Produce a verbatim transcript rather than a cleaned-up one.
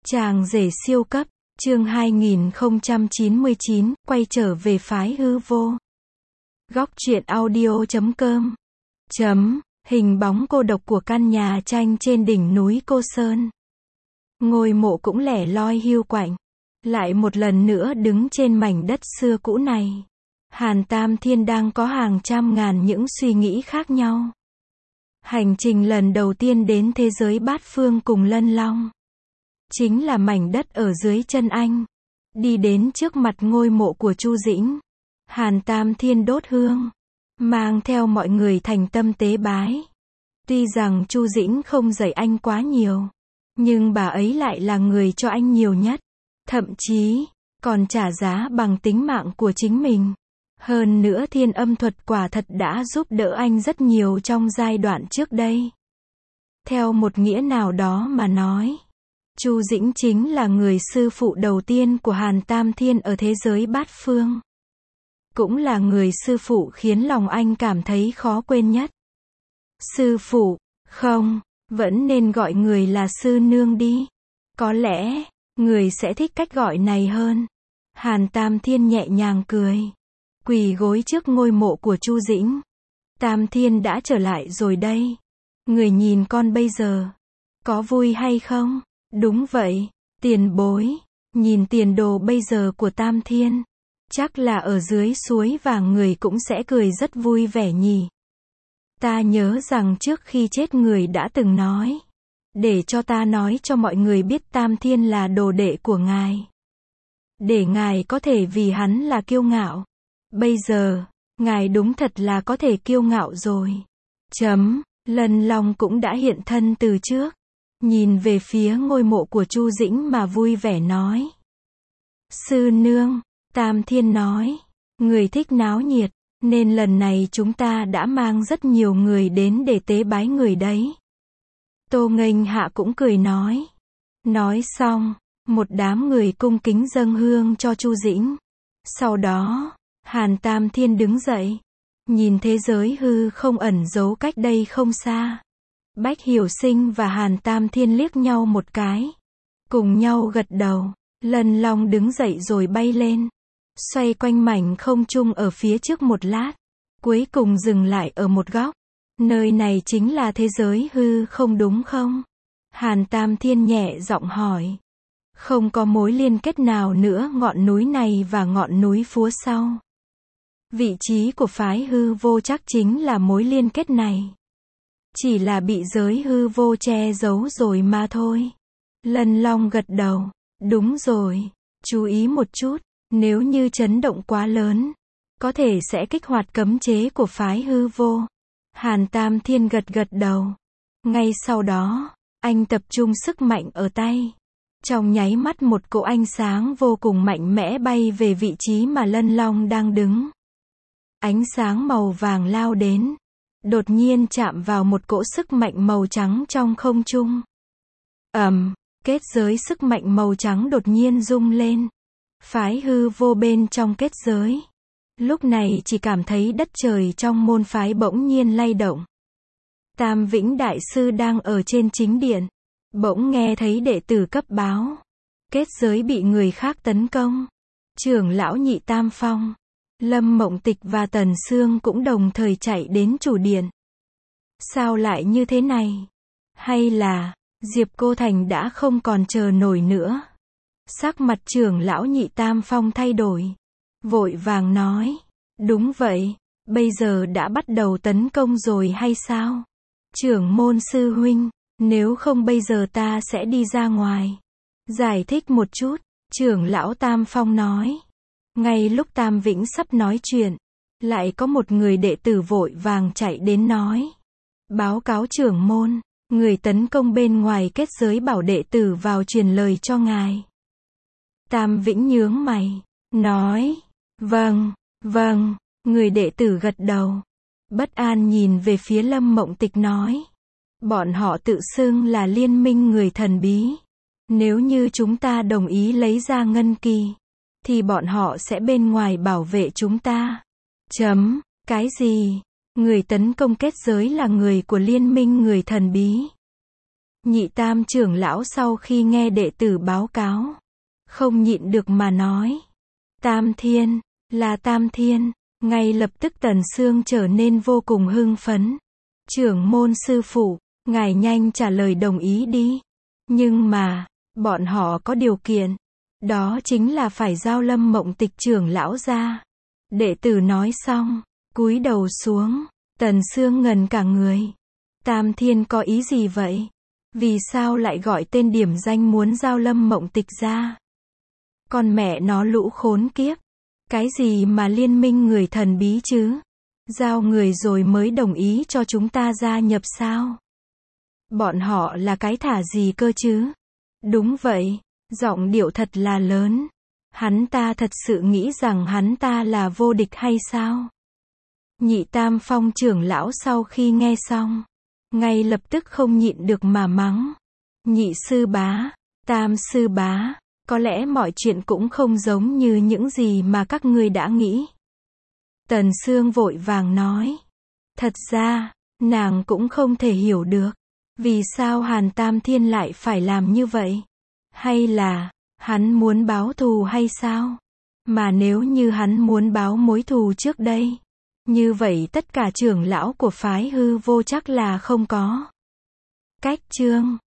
Chàng rể siêu cấp, chương hai nghìn không trăm chín mươi chín, quay trở về phái hư vô. Góc truyện audio chấm com. Chấm, hình bóng cô độc của căn nhà tranh trên đỉnh núi Cô Sơn. Ngôi mộ cũng lẻ loi hiu quạnh, lại một lần nữa đứng trên mảnh đất xưa cũ này. Hàn Tam Thiên đang có hàng trăm ngàn những suy nghĩ khác nhau. Hành trình lần đầu tiên đến thế giới bát phương cùng Lân Long, chính là mảnh đất ở dưới chân anh. Đi đến trước mặt ngôi mộ của Chu Dĩnh, Hàn Tam Thiên đốt hương, mang theo mọi người thành tâm tế bái. Tuy rằng Chu Dĩnh không dạy anh quá nhiều, nhưng bà ấy lại là người cho anh nhiều nhất, thậm chí còn trả giá bằng tính mạng của chính mình. Hơn nữa thiên âm thuật quả thật đã giúp đỡ anh rất nhiều trong giai đoạn trước đây. Theo một nghĩa nào đó mà nói, Chu Dĩnh chính là người sư phụ đầu tiên của Hàn Tam Thiên ở thế giới bát phương. Cũng là người sư phụ khiến lòng anh cảm thấy khó quên nhất. Sư phụ, không, vẫn nên gọi người là sư nương đi. Có lẽ, người sẽ thích cách gọi này hơn. Hàn Tam Thiên nhẹ nhàng cười, quỳ gối trước ngôi mộ của Chu Dĩnh. Tam Thiên đã trở lại rồi đây. Người nhìn con bây giờ, có vui hay không? Đúng vậy, tiền bối, nhìn tiền đồ bây giờ của Tam Thiên, chắc là ở dưới suối vàng người cũng sẽ cười rất vui vẻ nhỉ. Ta nhớ rằng trước khi chết người đã từng nói, để cho ta nói cho mọi người biết Tam Thiên là đồ đệ của ngài, để ngài có thể vì hắn là kiêu ngạo. Bây giờ, ngài đúng thật là có thể kiêu ngạo rồi. Chấm, Lân Long cũng đã hiện thân từ trước, nhìn về phía ngôi mộ của Chu Dĩnh mà vui vẻ nói. Sư nương, Tam Thiên nói, người thích náo nhiệt, nên lần này chúng ta đã mang rất nhiều người đến để tế bái người đấy. Tô Nghênh Hạ cũng cười nói. Nói xong, một đám người cung kính dâng hương cho Chu Dĩnh. Sau đó, Hàn Tam Thiên đứng dậy, nhìn thế giới hư không ẩn giấu cách đây không xa. Bách Hiểu Sinh và Hàn Tam Thiên liếc nhau một cái, cùng nhau gật đầu. Lân Long đứng dậy rồi bay lên, xoay quanh mảnh không trung ở phía trước một lát, cuối cùng dừng lại ở một góc. Nơi này chính là thế giới hư không đúng không? Hàn Tam Thiên nhẹ giọng hỏi. Không có mối liên kết nào nữa ngọn núi này và ngọn núi phía sau. Vị trí của phái hư vô chắc chính là mối liên kết này. Chỉ là bị giới hư vô che giấu rồi mà thôi. Lân Long gật đầu. Đúng rồi, chú ý một chút, nếu như chấn động quá lớn, có thể sẽ kích hoạt cấm chế của phái hư vô. Hàn Tam Thiên gật gật đầu. Ngay sau đó, anh tập trung sức mạnh ở tay. Trong nháy mắt một cỗ ánh sáng vô cùng mạnh mẽ bay về vị trí mà Lân Long đang đứng. Ánh sáng màu vàng lao đến, đột nhiên chạm vào một cỗ sức mạnh màu trắng trong không trung. Ầm, kết giới sức mạnh màu trắng đột nhiên rung lên. Phái hư vô bên trong kết giới, lúc này chỉ cảm thấy đất trời trong môn phái bỗng nhiên lay động. Tam Vĩnh Đại Sư đang ở trên chính điện, bỗng nghe thấy đệ tử cấp báo, kết giới bị người khác tấn công. Trưởng lão Nhị Tam Phong, Lâm Mộng Tịch và Tần Sương cũng đồng thời chạy đến chủ điện. Sao lại như thế này? Hay là Diệp Cô Thành đã không còn chờ nổi nữa? Sắc mặt trưởng lão Nhị Tam Phong thay đổi, vội vàng nói. Đúng vậy, bây giờ đã bắt đầu tấn công rồi hay sao? Trưởng môn sư huynh, nếu không bây giờ ta sẽ đi ra ngoài. Giải thích một chút, trưởng lão Tam Phong nói. Ngay lúc Tam Vĩnh sắp nói chuyện, lại có một người đệ tử vội vàng chạy đến nói. Báo cáo trưởng môn, người tấn công bên ngoài kết giới bảo đệ tử vào truyền lời cho ngài. Tam Vĩnh nhướng mày, nói. Vâng, vâng, người đệ tử gật đầu. Bất an nhìn về phía Lâm Mộng Tịch nói. Bọn họ tự xưng là liên minh người thần bí. Nếu như chúng ta đồng ý lấy ra ngân kỳ, thì bọn họ sẽ bên ngoài bảo vệ chúng ta. Chấm, cái gì? Người tấn công kết giới là người của liên minh người thần bí. Nhị tam trưởng lão sau khi nghe đệ tử báo cáo, không nhịn được mà nói. Tam Thiên, là Tam Thiên. Ngay lập tức Tần Sương trở nên vô cùng hưng phấn. Trưởng môn sư phụ, ngài nhanh trả lời đồng ý đi. Nhưng mà, bọn họ có điều kiện. Đó chính là phải giao Lâm Mộng Tịch trưởng lão ra. Đệ tử nói xong, cúi đầu xuống. Tần Sương ngần cả người. Tam Thiên có ý gì vậy? Vì sao lại gọi tên điểm danh muốn giao Lâm Mộng Tịch ra? Con mẹ nó lũ khốn kiếp. Cái gì mà liên minh người thần bí chứ? Giao người rồi mới đồng ý cho chúng ta gia nhập sao? Bọn họ là cái thả gì cơ chứ? Đúng vậy, giọng điệu thật là lớn. Hắn ta thật sự nghĩ rằng hắn ta là vô địch hay sao? Nhị Tam Phong trưởng lão sau khi nghe xong, ngay lập tức không nhịn được mà mắng. Nhị sư bá, Tam sư bá, có lẽ mọi chuyện cũng không giống như những gì mà các ngươi đã nghĩ. Tần Sương vội vàng nói. Thật ra, nàng cũng không thể hiểu được. Vì sao Hàn Tam Thiên lại phải làm như vậy? Hay là, hắn muốn báo thù hay sao? Mà nếu như hắn muốn báo mối thù trước đây, như vậy tất cả trưởng lão của phái hư vô chắc là không có cách. Chương